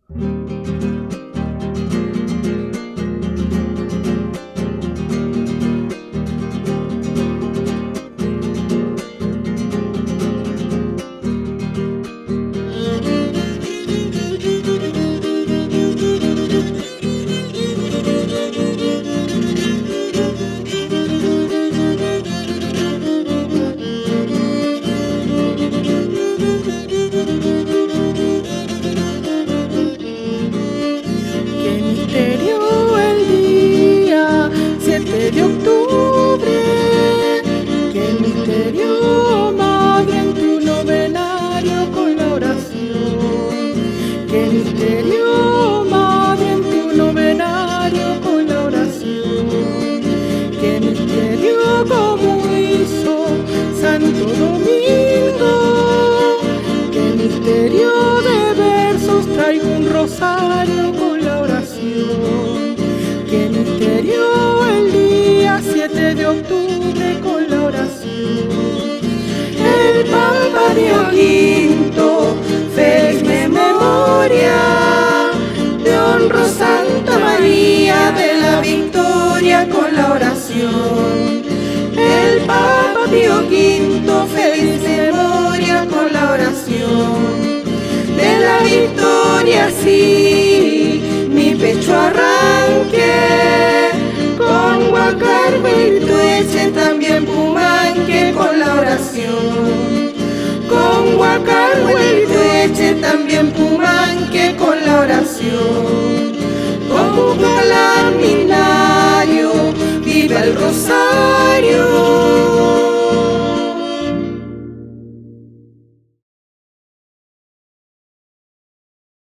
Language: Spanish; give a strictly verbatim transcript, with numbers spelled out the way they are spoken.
De octubre, qué misterio, madre, en tu novenario con la oración. Qué misterio, madre, en tu novenario con la oración. Qué misterio, como hizo Santo Domingo. Qué misterio de versos, traigo un rosario con la oración. Qué misterio el día siete de octubre con la oración. El Papa Pío quinto, feliz memoria, te honro Santa María de la Victoria con la oración. El Papa Pío quinto, feliz memoria con la oración. De la Victoria sí, mi pecho arranque, con Guacarve y Tueche también Pumanque con la oración. Con Guacarve y Tueche también Pumanque con la oración. Con Pucalaminario, viva el Rosario.